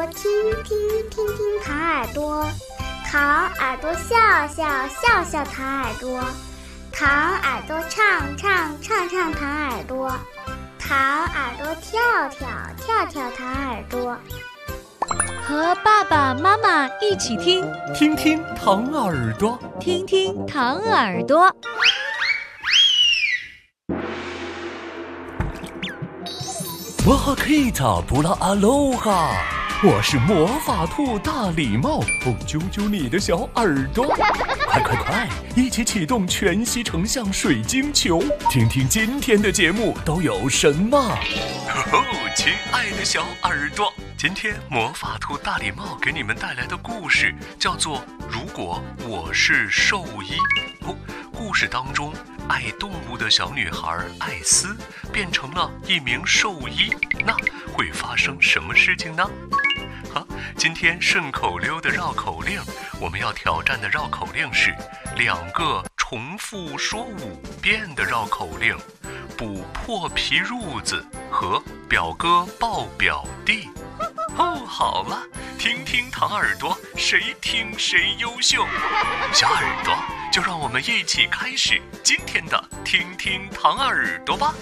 听糖耳朵，糖耳朵笑糖耳朵，糖耳朵唱糖耳朵，糖耳朵跳糖耳朵。 和爸爸妈妈一起听糖耳朵， 听糖耳朵。 哇哈克塔布拉阿罗哈，我是魔法兔大礼帽，揪你的小耳朵，快，一起启动全息成像水晶球，听今天的节目都有什么。亲爱的小耳朵，今天魔法兔大礼帽给你们带来的故事叫做《如果我是兽医》。故事当中，爱动物的小女孩艾斯变成了一名兽医，那会发生什么事情呢？今天顺口溜的绕口令，我们要挑战的绕口令是2个重复说5遍的绕口令，补破皮褥子和表哥抱表弟。好了，听糖耳朵，谁听谁优秀。小耳朵，就让我们一起开始今天的听糖耳朵吧。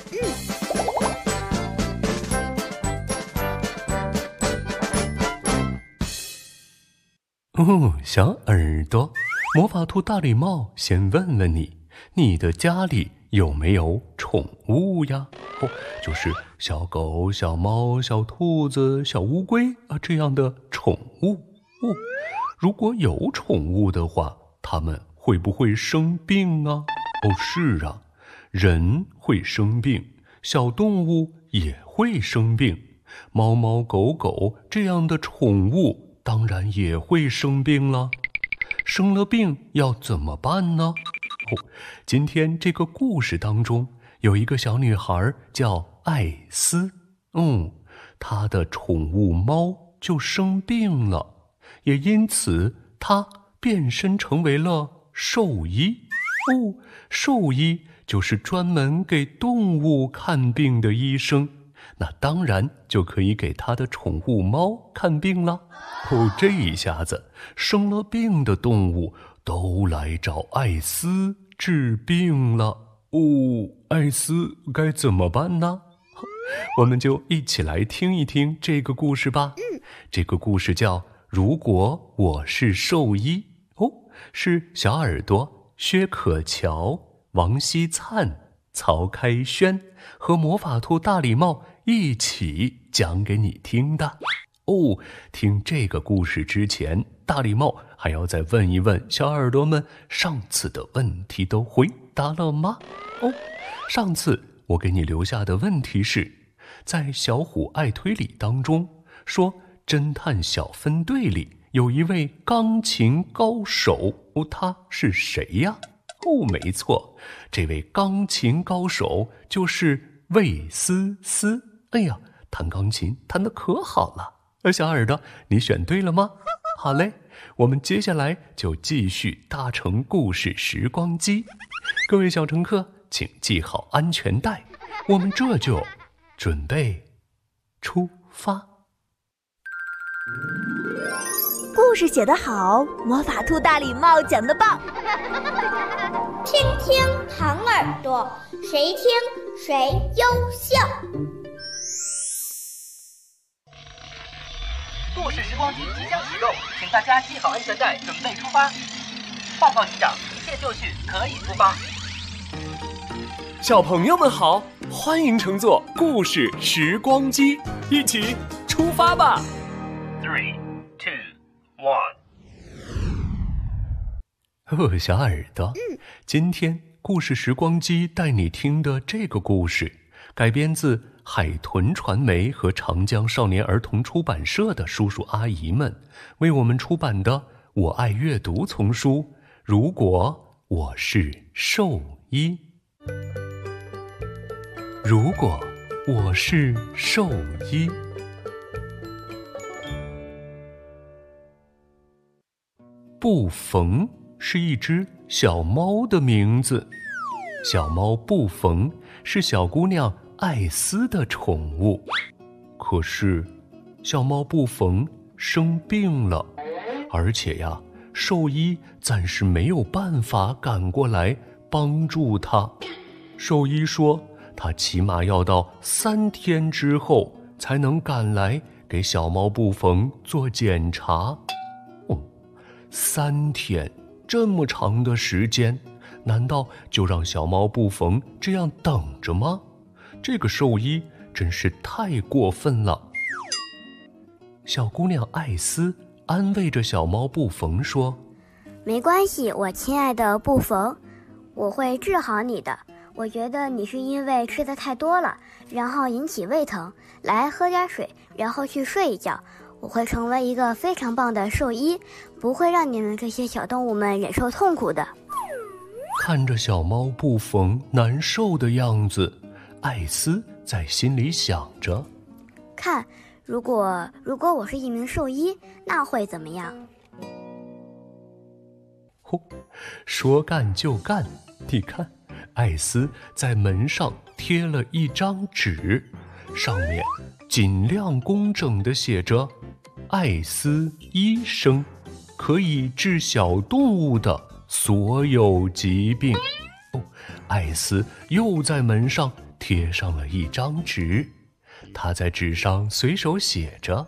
小耳朵，魔法兔大礼帽先问问你，你的家里有没有宠物呀？就是小狗、小猫、小兔子、小乌龟这样的宠物。如果有宠物的话，它们会不会生病啊？是啊，人会生病，小动物也会生病，猫猫狗狗这样的宠物当然也会生病了。生了病要怎么办呢？今天这个故事当中有一个小女孩叫艾斯，她的宠物猫就生病了，也因此她变身成为了兽医。兽医就是专门给动物看病的医生，那当然就可以给他的宠物猫看病了。这一下子生了病的动物都来找艾斯治病了。艾斯该怎么办呢？我们就一起来听一听这个故事吧。这个故事叫《如果我是兽医》，是小耳朵薛可乔、王希灿、曹开轩和魔法兔大礼帽一起讲给你听的。听这个故事之前，大礼帽还要再问一问小耳朵们，上次的问题都回答了吗？上次我给你留下的问题是，在小虎爱推理当中说侦探小分队里有一位钢琴高手，他是谁呀？没错，这位钢琴高手就是魏思思。弹钢琴弹得可好了。小耳朵，你选对了吗？好嘞，我们接下来就继续搭乘故事时光机。各位小乘客，请系好安全带，我们这就准备出发。 故事写得好，魔法兔大礼帽讲得棒。 听糖耳朵，谁听谁优秀。 故事时光机即将启动，请大家系好安全带，准备出发。报告机长，一切就绪，可以出发。 小朋友们好，欢迎乘坐故事时光机，一起出发吧。 3、2、1。 小耳朵，今天故事时光机带你听的这个故事改编自海豚传媒和长江少年儿童出版社的叔叔阿姨们为我们出版的我爱阅读丛书《如果我是兽医》。如果我是兽医。布冯是一只小猫的名字，小猫布冯是小姑娘艾斯的宠物。可是小猫布冯生病了，而且呀，兽医暂时没有办法赶过来帮助他。兽医说，他起码要到3天之后才能赶来给小猫布冯做检查。3天，这么长的时间，难道就让小猫布冯这样等着吗？这个兽医真是太过分了。小姑娘艾斯安慰着小猫布冯说， 没关系，我亲爱的布冯，我会治好你的。我觉得你是因为吃的太多了，然后引起胃疼，来喝点水，然后去睡一觉。我会成为一个非常棒的兽医，不会让你们这些小动物们忍受痛苦的。 看着小猫布冯难受的样子，艾斯在心里想着， 看，如果我是一名兽医，那会怎么样？ 说干就干，你看，艾斯在门上贴了一张纸，上面尽量工整地写着艾斯医生，可以治小动物的所有疾病。艾斯又在门上贴上了一张纸，他在纸上随手写着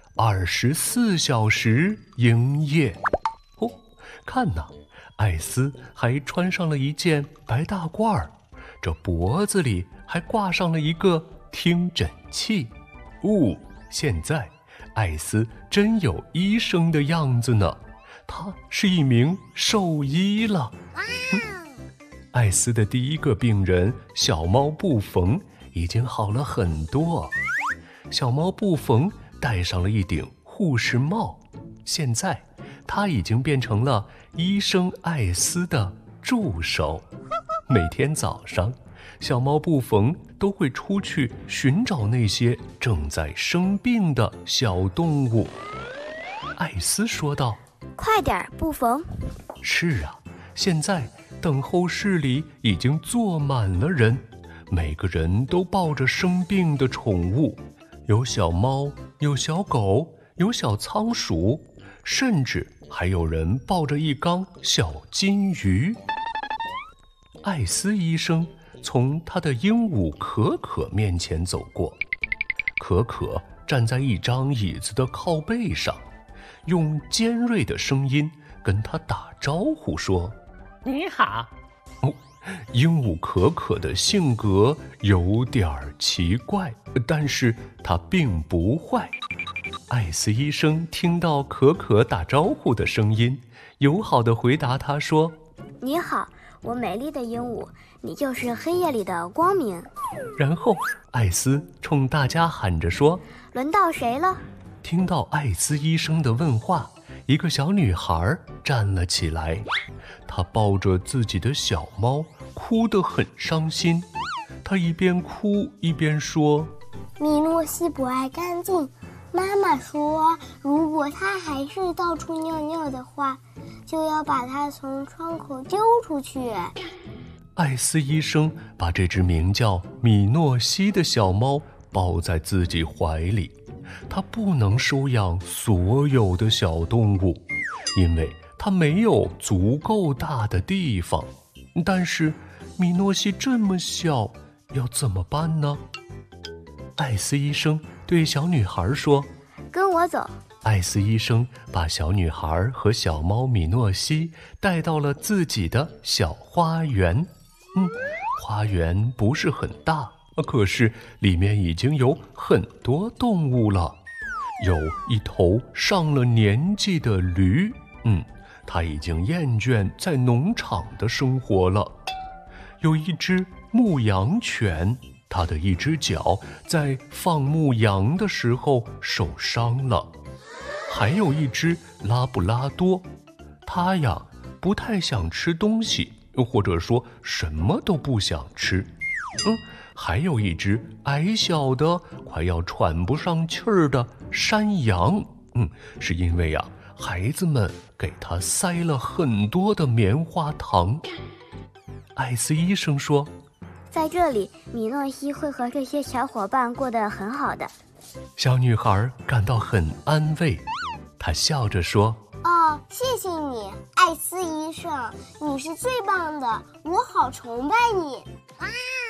24小时营业。看呐，艾斯还穿上了一件白大褂，这脖子里还挂上了一个听诊器。现在艾斯真有医生的样子呢，他是一名兽医了。艾斯的第一个病人小猫布冯已经好了很多，小猫布冯戴上了一顶护士帽，现在他已经变成了医生艾斯的助手。每天早上，小猫布冯都会出去寻找那些正在生病的小动物。艾斯说道， 快点，布冯。 是啊，现在等候室里已经坐满了人，每个人都抱着生病的宠物，有小猫，有小狗，有小仓鼠，甚至还有人抱着一缸小金鱼。艾斯医生从他的鹦鹉可可面前走过，可可站在一张椅子的靠背上，用尖锐的声音跟他打招呼说， 你好。 鹦鹉可可的性格有点奇怪，但是他并不坏。艾斯医生听到可可打招呼的声音，友好地回答他说， 你好，我美丽的鹦鹉，你就是黑夜里的光明。 然后艾斯冲大家喊着说， 轮到谁了？ 听到艾斯医生的问话，一个小女孩站了起来，她抱着自己的小猫，哭得很伤心。她一边哭一边说， 米诺西不爱干净，妈妈说，如果他还是到处尿尿的话，就要把他从窗口丢出去。 艾斯医生把这只名叫米诺西的小猫抱在自己怀里，他不能收养所有的小动物，因为他没有足够大的地方。但是米诺西这么小，要怎么办呢？艾斯医生对小女孩说， 跟我走。 艾斯医生把小女孩和小猫米诺西带到了自己的小花园。花园不是很大，可是里面已经有很多动物了。有一头上了年纪的驴，它已经厌倦在农场的生活了。有一只牧羊犬，它的一只脚在放牧羊的时候受伤了。还有一只拉布拉多，它呀不太想吃东西，或者说什么都不想吃。还有一只矮小的快要喘不上气儿的山羊，是因为呀孩子们给它塞了很多的棉花糖。艾斯医生说， 在这里米诺西会和这些小伙伴过得很好的。 小女孩感到很安慰， 他笑着说： 哦，谢谢你，艾斯医生，你是最棒的，我好崇拜你。哇！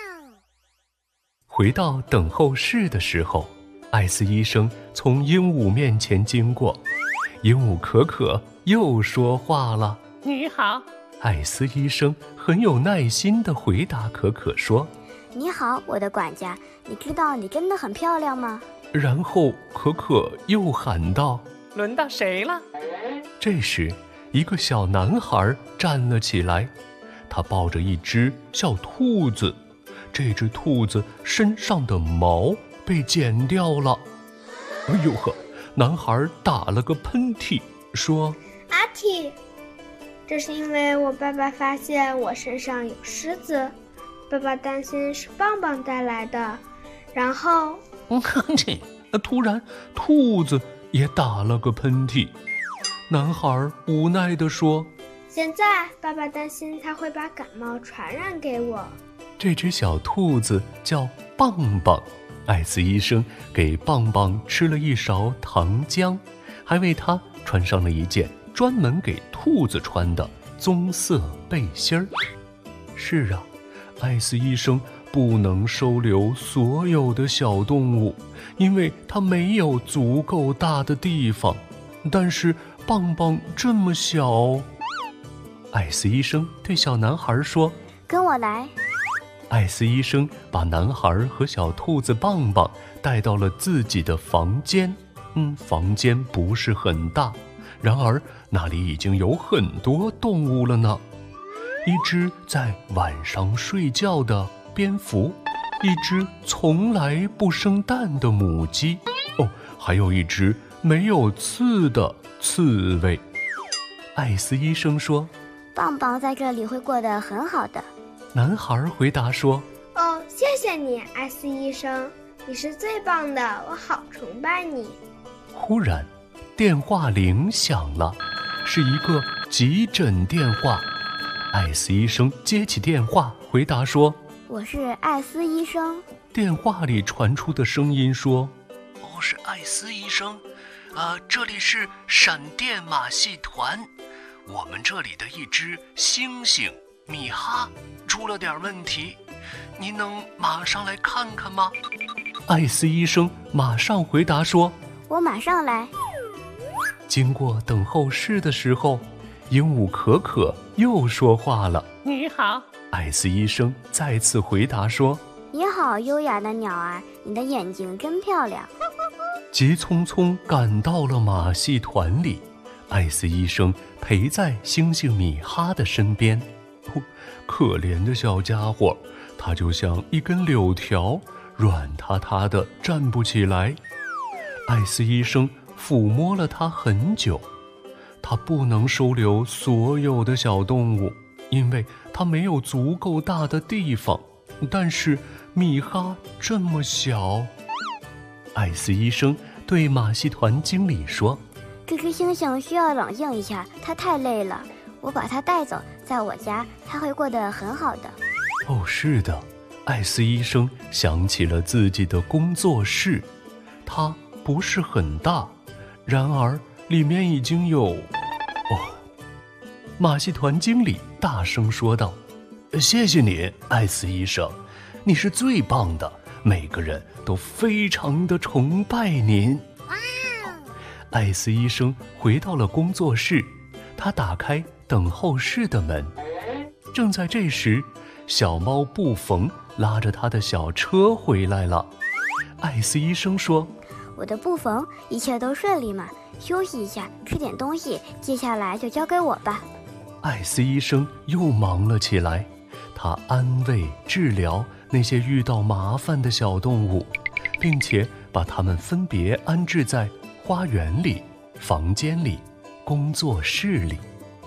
回到等候室的时候，艾斯医生从鹦鹉面前经过，鹦鹉可可又说话了： 你好。 艾斯医生很有耐心地回答可可说： 你好，我的管家，你知道你真的很漂亮吗？ 然后可可又喊道： 轮到谁了？ 这时一个小男孩站了起来，他抱着一只小兔子，这只兔子身上的毛被剪掉了。哎呦呵，男孩打了个喷嚏，说： 阿嚏，这是因为我爸爸发现我身上有虱子，爸爸担心是棒棒带来的，然后突然兔子也打了个喷嚏。男孩无奈地说： 现在爸爸担心他会把感冒传染给我。 这只小兔子叫棒棒，艾斯医生给棒棒吃了一勺糖浆，还为它穿上了一件专门给兔子穿的棕色背心儿。是啊，艾斯医生不能收留所有的小动物，因为他没有足够大的地方。但是棒棒这么小，艾斯医生对小男孩说： 跟我来。 艾斯医生把男孩和小兔子棒棒带到了自己的房间。房间不是很大，然而那里已经有很多动物了呢。一只在晚上睡觉的蝙蝠，一只从来不生蛋的母鸡，还有一只没有刺的刺猬。艾斯医生说： 棒棒在这里会过得很好的。 男孩回答说： 哦，谢谢你，艾斯医生，你是最棒的，我好崇拜你。 忽然电话铃响了，是一个急诊电话。艾斯医生接起电话回答说： 我是艾斯医生。 电话里传出的声音说：是艾斯医生，这里是闪电马戏团，我们这里的一只猩猩米哈出了点问题，您能马上来看看吗？艾斯医生马上回答说： 我马上来。 经过等候室的时候，鹦鹉可可又说话了： 你好。 艾斯医生再次回答说： 你好，优雅的鸟儿，你的眼睛真漂亮。 急匆匆赶到了马戏团里，艾斯医生陪在猩猩米哈的身边。可怜的小家伙，他就像一根柳条，软塌塌的站不起来。艾斯医生抚摸了他很久，他不能收留所有的小动物，因为他没有足够大的地方。但是米哈这么小。艾斯医生对马戏团经理说： 这只猩猩需要冷静一下，它太累了，我把它带走，在我家它会过得很好的。 是的，艾斯医生想起了自己的工作室，它不是很大，然而里面已经有……马戏团经理大声说道：谢谢你，艾斯医生，你是最棒的，每个人都非常的崇拜您。艾斯医生回到了工作室，他打开等候室的门。正在这时，小猫布冯拉着他的小车回来了。艾斯医生说： 我的布冯，一切都顺利吗？休息一下，吃点东西，接下来就交给我吧。 艾斯医生又忙了起来，他安慰治疗那些遇到麻烦的小动物，并且把它们分别安置在花园里、房间里、工作室里。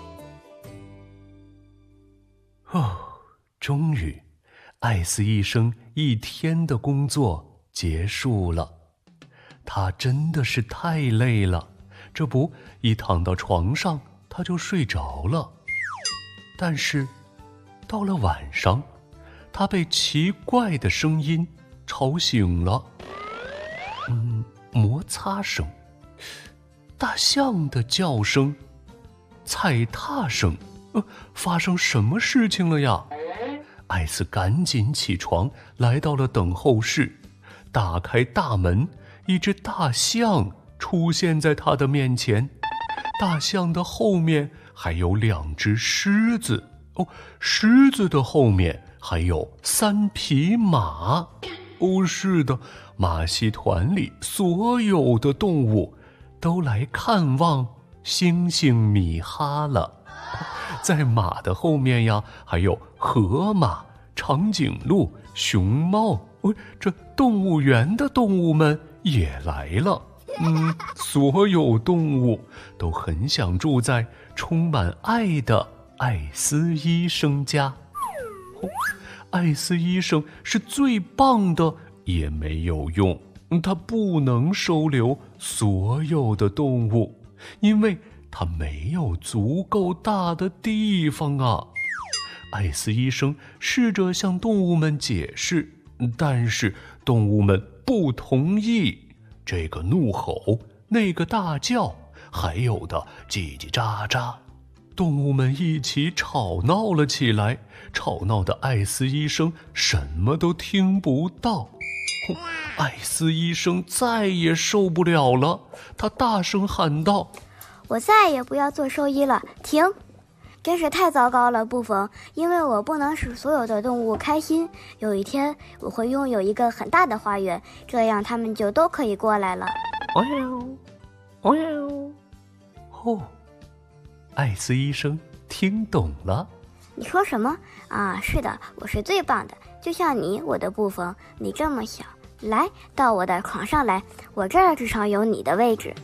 终于，艾斯医生一天的工作结束了。他真的是太累了，这不，一躺到床上他就睡着了。但是到了晚上，他被奇怪的声音吵醒了。摩擦声， 大象的叫声、踩踏声。发生什么事情了呀？艾斯赶紧起床，来到了等候室，打开大门，一只大象出现在他的面前。大象的后面还有2只狮子，狮子的后面还有3匹马。是的，马戏团里所有的动物都来看望猩猩米哈了。在马的后面呀，还有河马、长颈鹿、熊猫。这动物园的动物们也来了。所有动物都很想住在充满爱的艾斯医生家。艾斯医生是最棒的，也没有用，他不能收留所有的动物，因为他没有足够大的地方啊。艾斯医生试着向动物们解释，但是动物们不同意。这个怒吼，那个大叫，还有的叽叽喳喳，动物们一起吵闹了起来，吵闹的艾斯医生什么都听不到。艾斯医生再也受不了了，他大声喊道： 我再也不要做兽医了，停！真是太糟糕了，布冯，因为我不能使所有的动物开心。有一天我会拥有一个很大的花园，这样他们就都可以过来了。 艾斯医生听懂了。 你说什么啊？是的，我是最棒的，就像你，我的布冯，你这么小，来到我的床上来，我这儿至少有你的位置。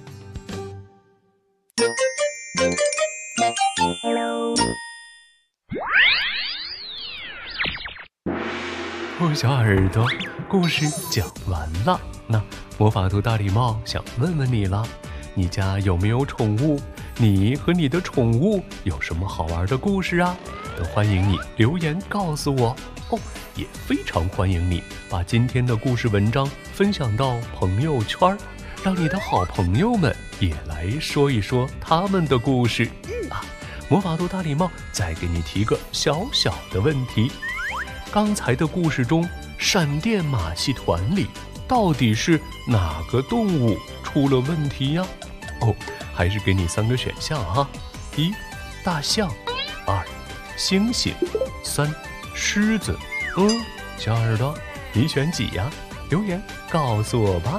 小耳朵，故事讲完了。那魔法兔大礼帽想问问你了，你家有没有宠物？你和你的宠物有什么好玩的故事啊？都欢迎你留言告诉我也非常欢迎你把今天的故事文章分享到朋友圈，让你的好朋友们也来说一说他们的故事魔法兔大礼帽再给你提个小小的问题，刚才的故事中，闪电马戏团里到底是哪个动物出了问题呀？还是给你3个选项1大象，2猩猩，3狮子。小耳朵，你选几呀？留言告诉我吧。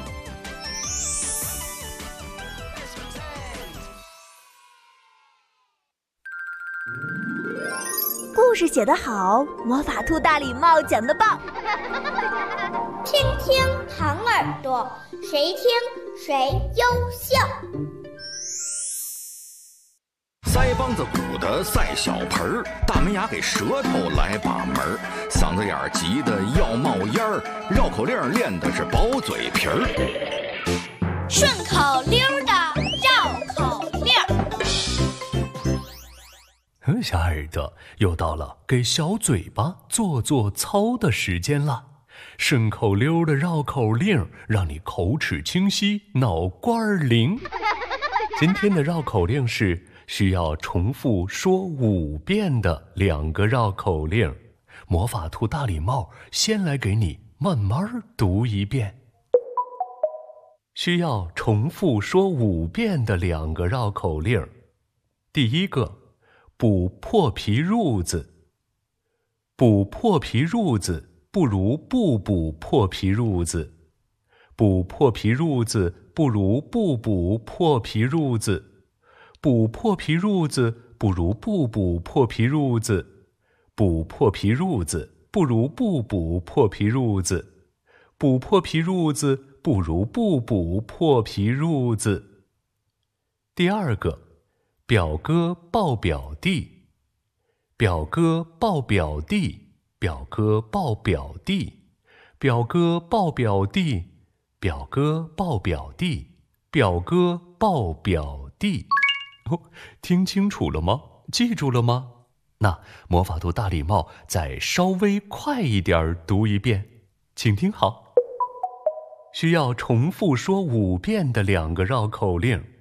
故事写得好，魔法兔大礼帽讲得棒。 听听糖耳朵，谁听谁优秀。 腮帮子鼓的赛小盆儿，大门牙给舌头来把门儿，嗓子眼儿急得要冒烟儿，绕口令练的是薄嘴皮儿， 顺口溜的绕口令。 小耳朵，又到了给小嘴巴做做操的时间了。顺口溜的绕口令，让你口齿清晰，脑瓜灵。今天的绕口令是需要重复说5遍的2个绕口令。魔法兔大礼帽先来给你慢慢读一遍。需要重复说5遍的2个绕口令。第一个，补破皮褥子。补破皮褥子不如不补破皮褥子。补破皮褥子不如不补破皮褥子。补破皮褥子不如不补破皮褥子。补破皮褥子不如不补破皮褥子。补破皮褥子不如不补破皮褥子。第二个，表哥抱表弟。表哥抱表弟。表哥抱表弟。表哥抱表弟。表哥抱表弟。表哥抱表弟。听清楚了吗？记住了吗？那魔法兔大礼帽再稍微快一点读一遍，请听好。需要重复说5遍的2个绕口令。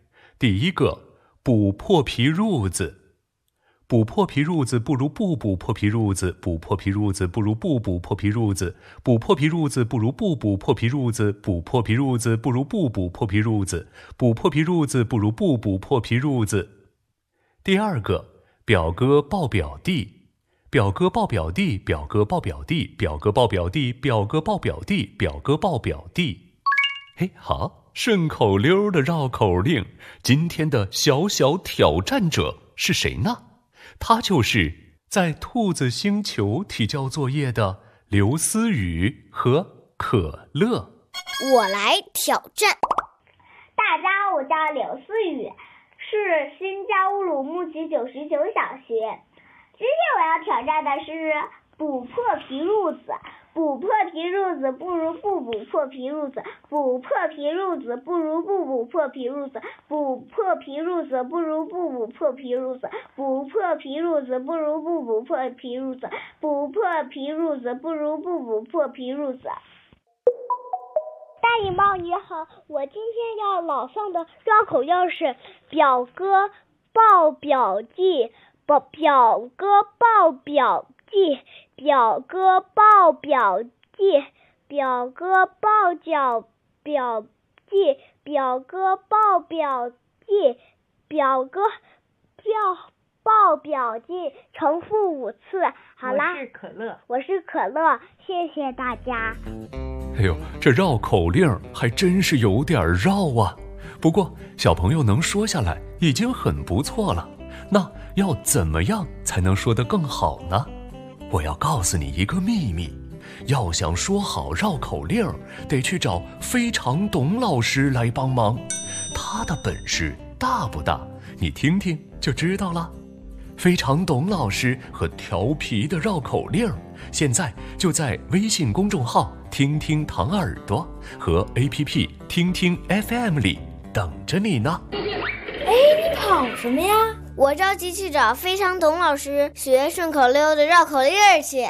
第一个，补破皮褥子。补破皮褥子不如不补破皮褥子，补破皮褥子不如不补破皮褥子，补破皮褥子不如不补破皮褥子，补破皮褥子不如不补破皮褥子，补破皮褥子不如不补破皮褥子。第二个，表哥抱表弟。表哥抱表弟，表哥抱表弟，表哥抱表弟，表哥抱表弟，表哥抱表弟。嘿，好，顺口溜的绕口令。今天的小小挑战者是谁呢？他就是在兔子星球提交作业的刘思雨和可乐。 我来挑战。大家好，我叫刘思雨，是新疆乌鲁木齐99小学。今天我要挑战的是补破皮褥子。补破皮褥子不如不补破皮褥子，补破皮褥子不如不补破皮褥子，补破皮褥子不如不补破皮褥子，补破皮褥子不如不补破皮褥子，补破皮褥子不如不补破皮褥子。大礼帽你好，我今天要朗诵的绕口令是表哥抱表弟，表哥抱表弟，表哥抱表弟，表哥抱表弟，表哥抱表弟，表哥抱表弟，重复5次。好啦，我是可乐，谢谢大家。 哎呦，这绕口令还真是有点绕啊。不过小朋友能说下来已经很不错了。那要怎么样才能说得更好呢？我要告诉你一个秘密，要想说好绕口令，得去找非常董老师来帮忙。他的本事大不大？你听听就知道了。非常董老师和调皮的绕口令，现在就在微信公众号听听糖耳朵和 APP 听听 FM 里等着你呢。 你跑什么呀？我着急去找非常董老师学顺口溜的绕口令去。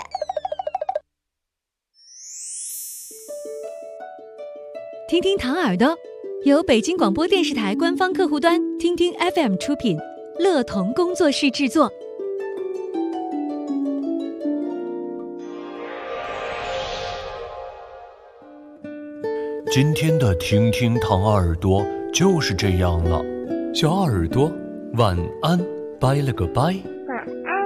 听听糖耳朵由北京广播电视台官方客户端听听 FM 出品，乐童工作室制作。 今天的听听糖耳朵就是这样了，小耳朵晚安，拜了个拜。 晚安。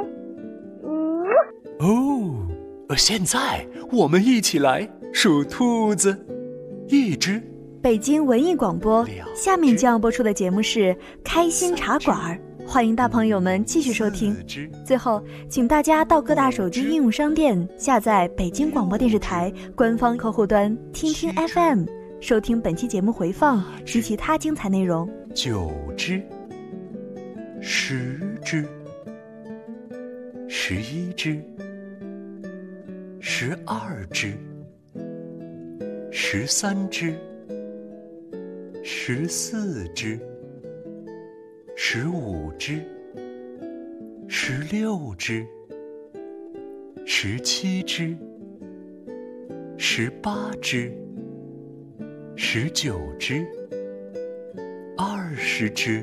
现在我们一起来数兔子。1只。 北京文艺广播，下面将要播出的节目是《开心茶馆》，欢迎大朋友们继续收听。最后，请大家到各大手机应用商店下载北京广播电视台官方客户端听听 FM， 收听本期节目回放及其他精彩内容。 9只。10只。11只。12只。13只。14只。15只。16只。17只。18只。19只。20只。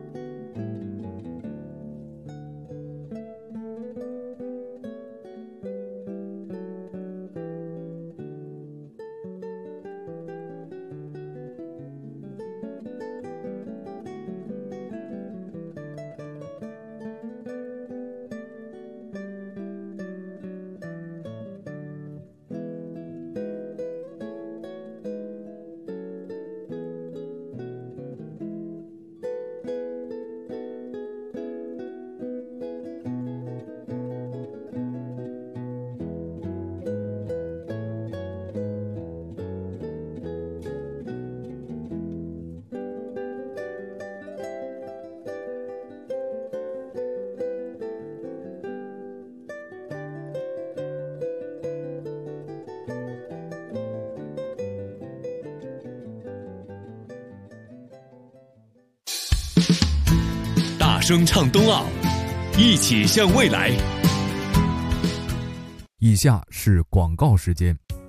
大声唱冬奥，一起向未来。 以下是广告时间。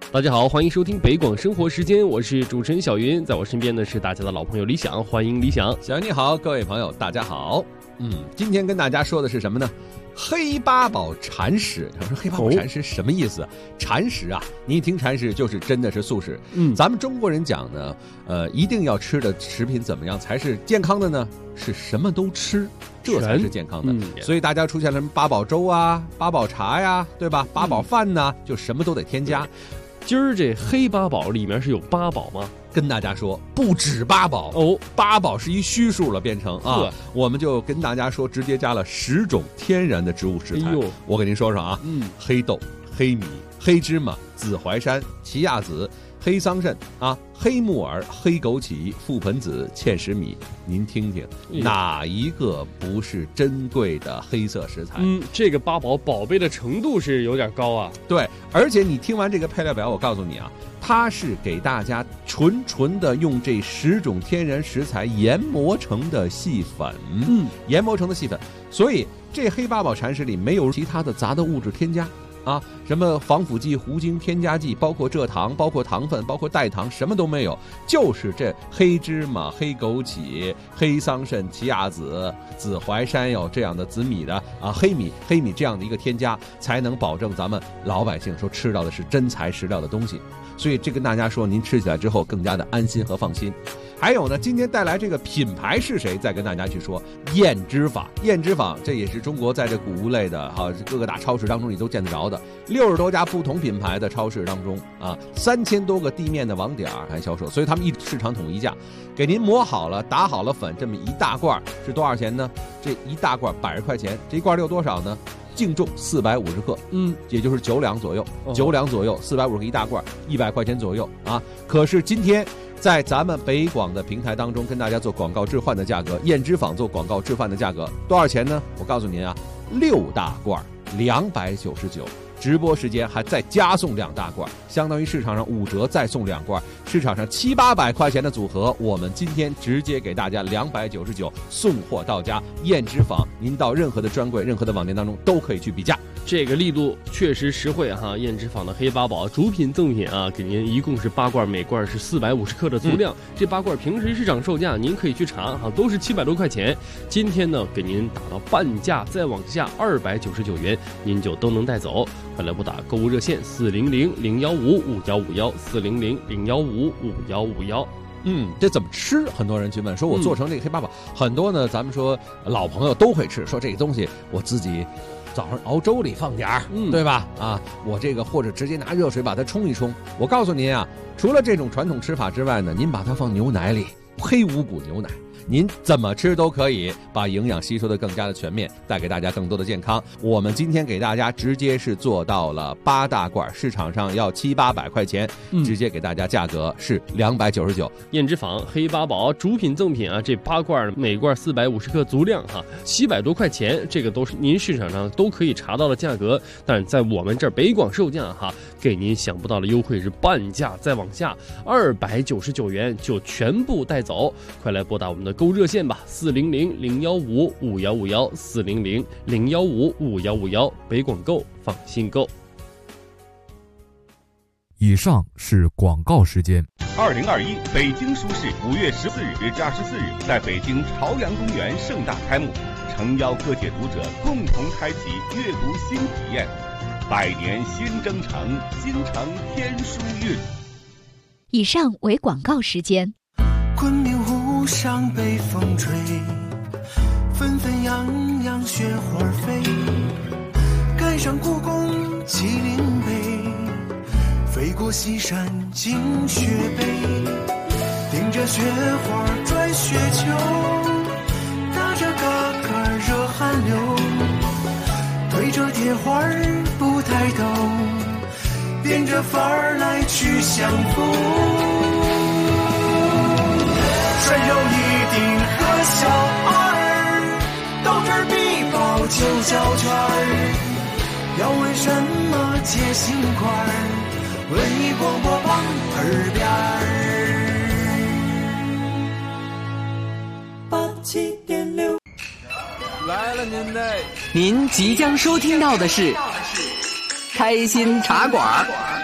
大家好，欢迎收听北广生活时间，我是主持人小云，在我身边呢是大家的老朋友李想，欢迎李想。 小云你好，各位朋友大家好。今天跟大家说的是什么呢？黑八宝禅食。他说黑八宝禅食什么意思？禅食啊，你一听禅食就是真的是素食。咱们中国人讲呢，一定要吃的食品怎么样才是健康的呢？是什么都吃，这才是健康的。所以大家出现了什么八宝粥啊、八宝茶呀，对吧？八宝饭呐，就什么都得添加。 今儿这黑八宝里面是有八宝吗？ 跟大家说不止八宝哦，八宝是一虚数了，变成啊，我们就跟大家说，直接加了10种天然的植物食材。我给您说说啊，黑豆、黑米、黑芝麻、紫淮山、奇亚籽、黑桑葚啊、黑木耳、黑枸杞、覆盆子、芡实米，您听听哪一个不是珍贵的黑色食材？ 这个八宝宝贝的程度是有点高啊。 对，而且你听完这个配料表，我告诉你啊，它是给大家纯的用这10种天然食材研磨成的细粉，研磨成的细粉，所以这黑八宝禅食里没有其他的杂的物质添加。啊，什么防腐剂、糊精、添加剂，包括蔗糖、包括糖分、包括代糖，什么都没有，就是这黑芝麻、黑枸杞、黑桑葚、奇亚籽、紫淮山有这样的紫米的啊，黑米这样的一个添加，才能保证咱们老百姓说吃到的是真材实料的东西。所以这跟大家说，您吃起来之后更加的安心和放心。还有呢，今天带来这个品牌是谁，再跟大家去说燕之坊。燕之坊这也是中国在这谷物类的各个大超市当中你都见得着的，60多家不同品牌的超市当中啊，3000多个地面的网点来销售，所以他们一市场统一价，给您磨好了、打好了粉，这么一大罐是多少钱呢？这一大罐80块钱，这一罐有多少呢？净重450克，也就是9两左右，9两左右，450克一大罐，100块钱左右啊。可是今天在咱们北广的平台当中跟大家做广告置换的价格，燕之坊做广告置换的价格多少钱呢？我告诉您啊，6大罐299，直播时间还再加送2大罐，相当于市场上5折再送2罐，市场上700-800块钱的组合，我们今天直接给大家299，送货到家。燕之坊，您到任何的专柜、任何的网店当中都可以去比价。 这个力度确实实惠哈！燕之坊的黑八宝主品赠品啊，给您一共是8罐，每罐是450克的足量。这8罐平时市场售价您可以去查哈，都是700多块钱。今天呢，给您打到半价，再往下299元，您就都能带走。快来拨打购物热线400-015-5151，400-015-5151。 这怎么吃？很多人去问，说我做成这个黑八宝，很多呢，咱们说老朋友都会吃，说这个东西我自己早上熬粥里放点对吧？啊，我这个或者直接拿热水把它冲一冲。我告诉您啊，除了这种传统吃法之外呢，您把它放牛奶里，黑五谷牛奶。您怎么吃都可以，把营养吸收的更加的全面，带给大家更多的健康。我们今天给大家直接是做到了8大罐，市场上要700-800块钱，直接给大家价格是299。 燕之坊黑八宝主品赠品啊，这8罐每罐450克足量哈，700多块钱，这个都是您市场上都可以查到的价格，但在我们这儿北广售价哈，给您想不到的优惠是半价，再往下299元就全部带走。快来拨打我们的购物热线吧，400-015-5151，400-015-5151，北广购，放心购。 以上是广告时间。 2021北京书市5月14日至24日在北京朝阳公园盛大开幕，诚邀各界读者共同开启阅读新体验。百年新征程，京城天书韵。 以上为广告时间。 昆明湖上北风吹，纷纷扬扬雪花飞，赶上故宫麒麟碑，飞过西山惊雪碑，顶着雪花转雪球，打着嘎嘎热汗流，推着铁环不抬头，变着法儿来去相逢。穿上一顶和小二，斗智必报9小圈儿，要问什么解心块儿，文艺广播榜耳边87.6。 来了您即将收听到的是开心茶馆。